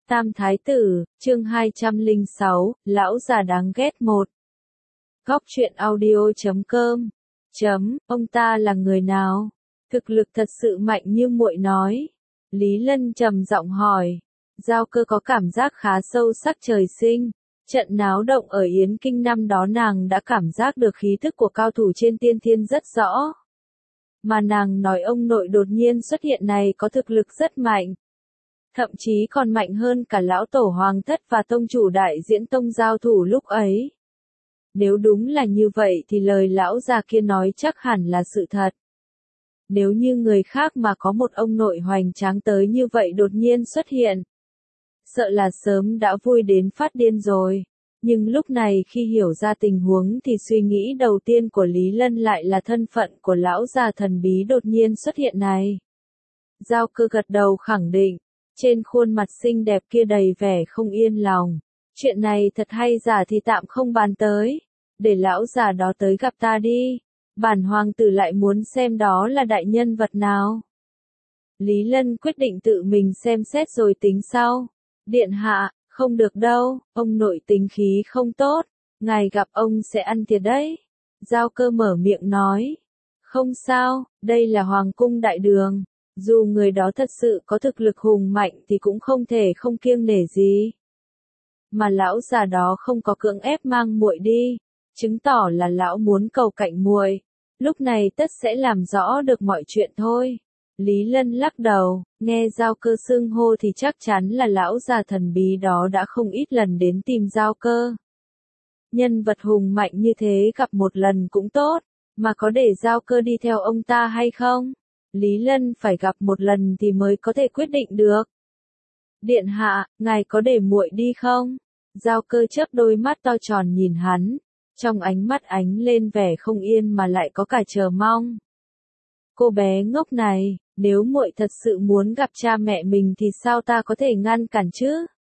Tam Thái Tử, chương 206, Lão già đáng ghét 1. Góc truyện audio.com. Ông ta là người nào? Thực lực thật sự mạnh như muội nói. Lý Lân trầm giọng hỏi. Giao Cơ có cảm giác khá sâu sắc trời sinh. Trận náo động ở Yến Kinh năm đó nàng đã cảm giác được khí thức của cao thủ trên tiên thiên rất rõ. Mà nàng nói ông nội đột nhiên xuất hiện này có thực lực rất mạnh. Thậm chí còn mạnh hơn cả lão tổ hoàng thất và tông chủ đại diễn tông giao thủ lúc ấy. Nếu đúng là như vậy thì lời lão già kia nói chắc hẳn là sự thật. Nếu như người khác mà có một ông nội hoành tráng tới như vậy đột nhiên xuất hiện, sợ là sớm đã vui đến phát điên rồi. Nhưng lúc này khi hiểu ra tình huống thì suy nghĩ đầu tiên của Lý Lân lại là thân phận của lão già thần bí đột nhiên xuất hiện này. Giao Cơ gật đầu khẳng định, trên khuôn mặt xinh đẹp kia đầy vẻ không yên lòng. Chuyện này thật hay giả thì tạm không bàn tới. Để lão già đó tới gặp ta đi. Bản hoàng tử lại muốn xem đó là đại nhân vật nào. Lý Lân quyết định tự mình xem xét rồi tính sau. Điện hạ, không được đâu, ông nội tính khí không tốt. Ngài gặp ông sẽ ăn thiệt đấy. Giao Cơ mở miệng nói. Không sao, đây là hoàng cung đại đường. Dù người đó thật sự có thực lực hùng mạnh thì cũng không thể không kiêng nể gì. Mà lão già đó không có cưỡng ép mang muội đi, chứng tỏ là lão muốn cầu cạnh muội. Lúc này tất sẽ làm rõ được mọi chuyện thôi. Lý Lân lắc đầu, nghe Giao Cơ xưng hô thì chắc chắn là lão già thần bí đó đã không ít lần đến tìm Giao Cơ. Nhân vật hùng mạnh như thế gặp một lần cũng tốt, mà có để Giao Cơ đi theo ông ta hay không? Lý Lân phải gặp một lần thì mới có thể quyết định được. Điện hạ, ngài có để muội đi không? Giao Cơ chớp đôi mắt to tròn nhìn hắn, trong ánh mắt ánh lên vẻ không yên mà lại có cả chờ mong. Cô bé ngốc này, nếu muội thật sự muốn gặp cha mẹ mình thì sao ta có thể ngăn cản chứ?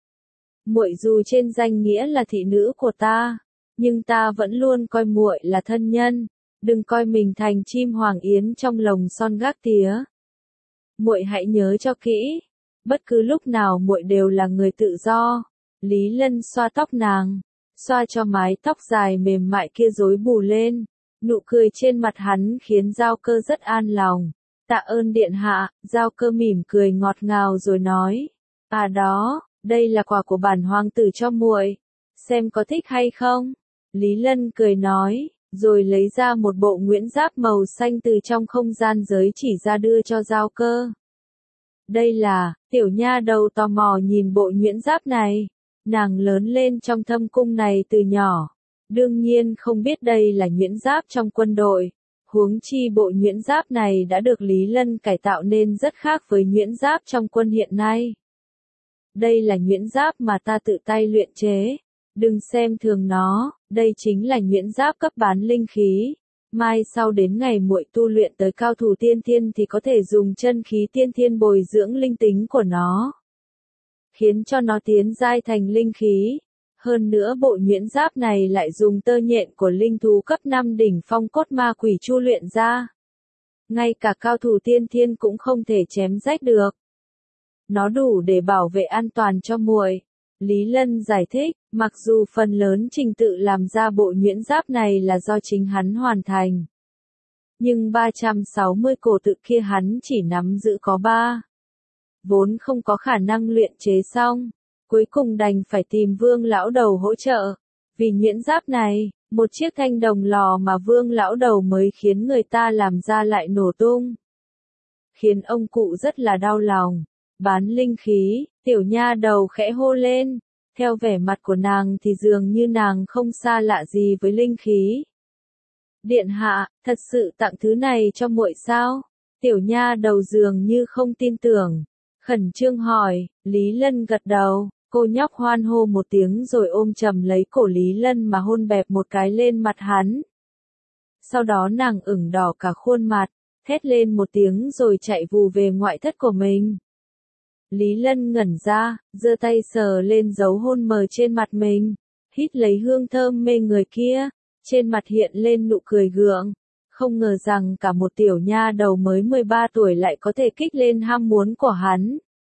Muội dù trên danh nghĩa là thị nữ của ta, nhưng ta vẫn luôn coi muội là thân nhân. Đừng coi mình thành chim hoàng yến trong lồng son gác tía. Muội hãy nhớ cho kỹ, bất cứ lúc nào muội đều là người tự do. Lý Lân xoa tóc nàng, xoa cho mái tóc dài mềm mại kia rối bù lên. Nụ cười trên mặt hắn khiến Giao Cơ rất an lòng. Tạ ơn điện hạ. Giao Cơ mỉm cười ngọt ngào rồi nói. À đó, đây là quà của bản hoàng tử cho muội. Xem có thích hay không? Lý Lân cười nói. Rồi lấy ra một bộ nguyễn giáp màu xanh từ trong không gian giới chỉ ra đưa cho Giao Cơ. Đây là, tiểu nha đầu tò mò nhìn bộ nguyễn giáp này. Nàng lớn lên trong thâm cung này từ nhỏ. Đương nhiên không biết đây là nguyễn giáp trong quân đội. Huống chi bộ nguyễn giáp này đã được Lý Lân cải tạo nên rất khác với nguyễn giáp trong quân hiện nay. Đây là nguyễn giáp mà ta tự tay luyện chế. Đừng xem thường nó, đây chính là nguyễn giáp cấp bán linh khí. Mai sau đến ngày muội tu luyện tới cao thủ tiên thiên thì có thể dùng chân khí tiên thiên bồi dưỡng linh tính của nó, khiến cho nó tiến giai thành linh khí. Hơn nữa bộ nguyễn giáp này lại dùng tơ nhện của linh thú cấp 5 đỉnh phong cốt ma quỷ chu luyện ra. Ngay cả cao thủ tiên thiên cũng không thể chém rách được. Nó đủ để bảo vệ an toàn cho muội. Lý Lân giải thích, mặc dù phần lớn trình tự làm ra bộ nguyễn giáp này là do chính hắn hoàn thành. Nhưng 360 cổ tự kia hắn chỉ nắm giữ có 3. Vốn không có khả năng luyện chế xong. Cuối cùng đành phải tìm Vương lão đầu hỗ trợ. Vì nguyễn giáp này, một chiếc thanh đồng lò mà Vương lão đầu mới khiến người ta làm ra lại nổ tung. Khiến ông cụ rất là đau lòng. Bán linh khí, tiểu nha đầu khẽ hô lên. Theo vẻ mặt của nàng thì dường như nàng không xa lạ gì với linh khí. Điện hạ, thật sự tặng thứ này cho muội sao? Tiểu nha đầu dường như không tin tưởng. Khẩn trương hỏi. Lý Lân gật đầu. Cô nhóc hoan hô một tiếng rồi ôm chầm lấy cổ Lý Lân mà hôn bẹp một cái lên mặt hắn. Sau đó nàng ửng đỏ cả khuôn mặt, thét lên một tiếng rồi chạy vù về ngoại thất của mình. Lý Lân ngẩn ra, giơ tay sờ lên dấu hôn mờ trên mặt mình, hít lấy hương thơm mê người kia, trên mặt hiện lên nụ cười gượng. Không ngờ rằng cả một tiểu nha đầu mới 13 tuổi lại có thể kích lên ham muốn của hắn.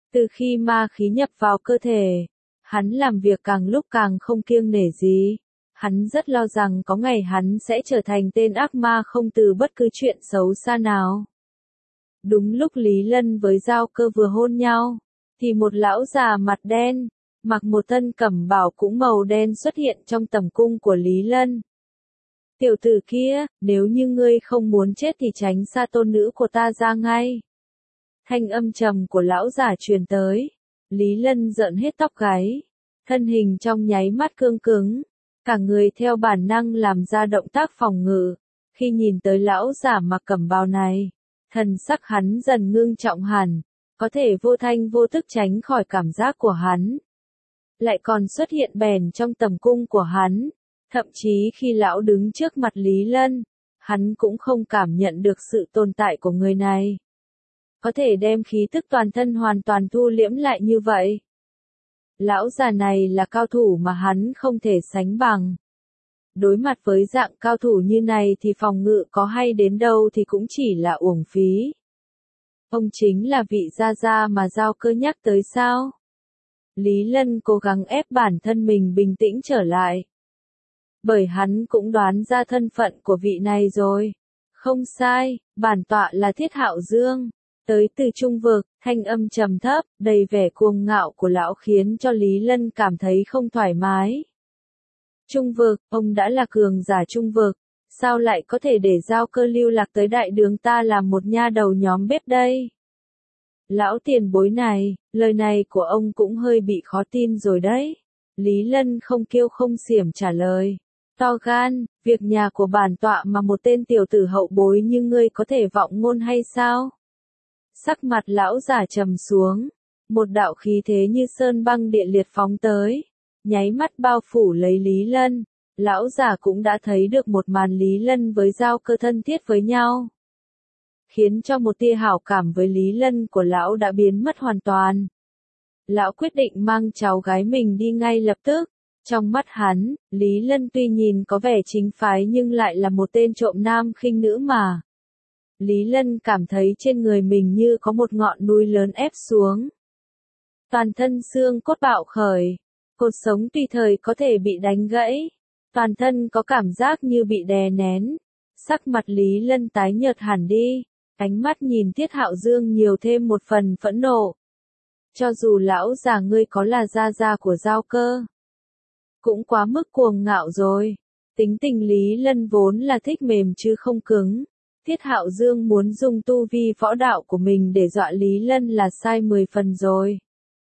Từ khi ma khí nhập vào cơ thể, hắn làm việc càng lúc càng không kiêng nể gì. Hắn rất lo rằng có ngày hắn sẽ trở thành tên ác ma không từ bất cứ chuyện xấu xa nào. Đúng lúc Lý Lân với Giao Cơ vừa hôn nhau, thì một lão già mặt đen, mặc một thân cẩm bào cũng màu đen xuất hiện trong tầm cung của Lý Lân. Tiểu tử kia, nếu như ngươi không muốn chết thì tránh xa tôn nữ của ta ra ngay. Thanh âm trầm của lão già truyền tới. Lý Lân giận hết tóc gáy. Thân hình trong nháy mắt cương cứng. Cả người theo bản năng làm ra động tác phòng ngự. Khi nhìn tới lão già mặc cẩm bào này, thần sắc hắn dần ngưng trọng hẳn. Có thể vô thanh vô tức tránh khỏi cảm giác của hắn. Lại còn xuất hiện bèn trong tầm cung của hắn. Thậm chí khi lão đứng trước mặt Lý Lân, hắn cũng không cảm nhận được sự tồn tại của người này. Có thể đem khí tức toàn thân hoàn toàn thu liễm lại như vậy. Lão già này là cao thủ mà hắn không thể sánh bằng. Đối mặt với dạng cao thủ như này thì phòng ngự có hay đến đâu thì cũng chỉ là uổng phí. Ông chính là vị gia gia mà Giao Cơ nhắc tới sao? Lý Lân cố gắng ép bản thân mình bình tĩnh trở lại. Bởi hắn cũng đoán ra thân phận của vị này rồi. Không sai, bản tọa là Thiết Hạo Dương. Tới từ Trung Vực, thanh âm trầm thấp, đầy vẻ cuồng ngạo của lão khiến cho Lý Lân cảm thấy không thoải mái. Trung Vực, ông đã là cường giả Trung Vực, sao lại có thể để Giao Cơ lưu lạc tới đại đường ta làm một nha đầu nhóm bếp đây? Lão tiền bối này, lời này của ông cũng hơi bị khó tin rồi đấy. Lý Lân không kiêu không xiểm trả lời. To gan, việc nhà của bản tọa mà một tên tiểu tử hậu bối như ngươi có thể vọng ngôn hay sao? Sắc mặt lão già trầm xuống, một đạo khí thế như sơn băng địa liệt phóng tới, nháy mắt bao phủ lấy Lý Lân. Lão già cũng đã thấy được một màn Lý Lân với Giao Cơ thân thiết với nhau, khiến cho một tia hảo cảm với Lý Lân của lão đã biến mất hoàn toàn. Lão quyết định mang cháu gái mình đi ngay lập tức. Trong mắt hắn, Lý Lân tuy nhìn có vẻ chính phái nhưng lại là một tên trộm nam khinh nữ mà. Lý Lân cảm thấy trên người mình như có một ngọn núi lớn ép xuống. Toàn thân xương cốt bạo khởi, cột sống tùy thời có thể bị đánh gãy. Toàn thân có cảm giác như bị đè nén. Sắc mặt Lý Lân tái nhợt hẳn đi, ánh mắt nhìn Thiết Hạo Dương nhiều thêm một phần phẫn nộ. Cho dù lão già ngươi có là gia gia của Giao Cơ, cũng quá mức cuồng ngạo rồi. Tính tình Lý Lân vốn là thích mềm chứ không cứng. Thiết Hạo Dương muốn dùng tu vi võ đạo của mình để dọa Lý Lân là sai 10 phần rồi.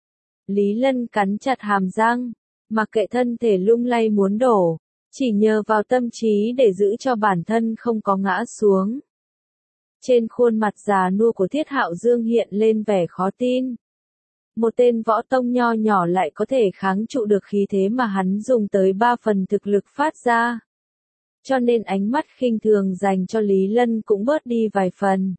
Lý Lân cắn chặt hàm răng, mặc kệ thân thể lung lay muốn đổ, chỉ nhờ vào tâm trí để giữ cho bản thân không có ngã xuống. Trên khuôn mặt già nua của Thiết Hạo Dương hiện lên vẻ khó tin. Một tên võ tông nho nhỏ lại có thể kháng trụ được khí thế mà hắn dùng tới 3 phần thực lực phát ra. Cho nên ánh mắt khinh thường dành cho Lý Lân cũng bớt đi vài phần.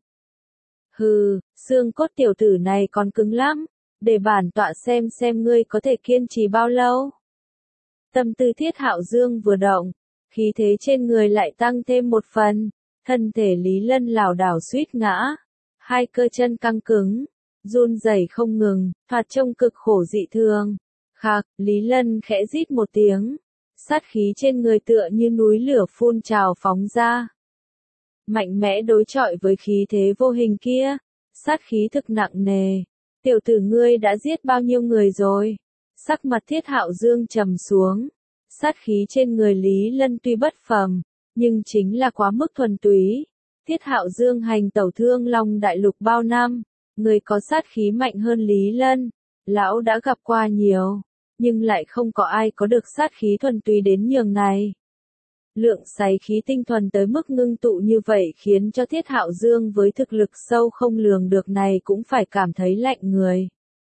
Hừ, xương cốt tiểu tử này còn cứng lắm, để bản tọa xem ngươi có thể kiên trì bao lâu. Tâm tư Thiết Hạo Dương vừa động, khí thế trên người lại tăng thêm một phần, thân thể Lý Lân lảo đảo suýt ngã, hai cơ chân căng cứng, run rẩy không ngừng, thoạt trông cực khổ dị thường. Khạc, Lý Lân khẽ rít một tiếng, sát khí trên người tựa như núi lửa phun trào phóng ra. Mạnh mẽ đối chọi với khí thế vô hình kia, sát khí thực nặng nề. Tiểu tử ngươi đã giết bao nhiêu người rồi? Sắc mặt Thiết Hạo Dương trầm xuống. Sát khí trên người Lý Lân tuy bất phàm, nhưng chính là quá mức thuần túy. Thiết Hạo Dương hành tẩu Thương Long đại lục bao năm, người có sát khí mạnh hơn Lý Lân, lão đã gặp qua nhiều, nhưng lại không có ai có được sát khí thuần túy đến nhường này. Lượng sái khí tinh thuần tới mức ngưng tụ như vậy khiến cho Thiết Hạo Dương với thực lực sâu không lường được này cũng phải cảm thấy lạnh người.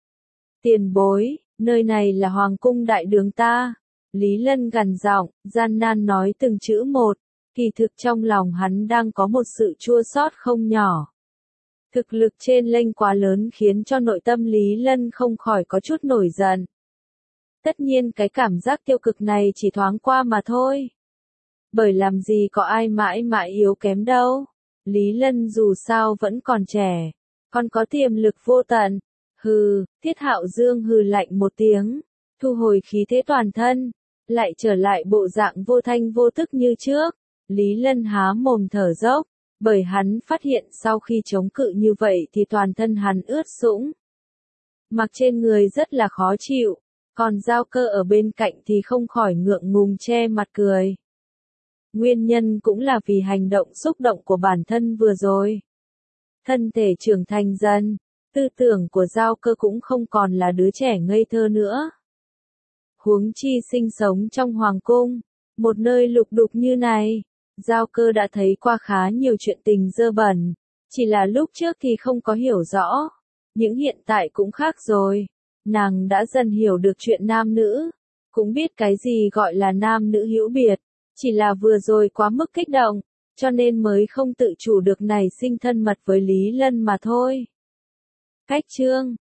Tiền bối, nơi này là Hoàng cung đại đường ta. Lý Lân gằn giọng, gian nan nói từng chữ một, kỳ thực trong lòng hắn đang có một sự chua xót không nhỏ. Thực lực trên lênh quá lớn khiến cho nội tâm Lý Lân không khỏi có chút nổi giận. Tất nhiên cái cảm giác tiêu cực này chỉ thoáng qua mà thôi. Bởi làm gì có ai mãi mãi yếu kém đâu. Lý Lân dù sao vẫn còn trẻ, còn có tiềm lực vô tận. Hừ, Tiết Hạo Dương hừ lạnh một tiếng, thu hồi khí thế toàn thân, lại trở lại bộ dạng vô thanh vô tức như trước. Lý Lân há mồm thở dốc, bởi hắn phát hiện sau khi chống cự như vậy thì toàn thân hắn ướt sũng. Mặc trên người rất là khó chịu, còn Giao Cơ ở bên cạnh thì không khỏi ngượng ngùng che mặt cười. Nguyên nhân cũng là vì hành động xúc động của bản thân vừa rồi. Thân thể trưởng thành dần, tư tưởng của Giao Cơ cũng không còn là đứa trẻ ngây thơ nữa. Huống chi sinh sống trong hoàng cung, một nơi lục đục như này, Giao Cơ đã thấy qua khá nhiều chuyện tình dơ bẩn, chỉ là lúc trước thì không có hiểu rõ, nhưng hiện tại cũng khác rồi. Nàng đã dần hiểu được chuyện nam nữ, cũng biết cái gì gọi là nam nữ hữu biệt, chỉ là vừa rồi quá mức kích động, cho nên mới không tự chủ được nảy sinh thân mật với Lý Lân mà thôi. Cách chương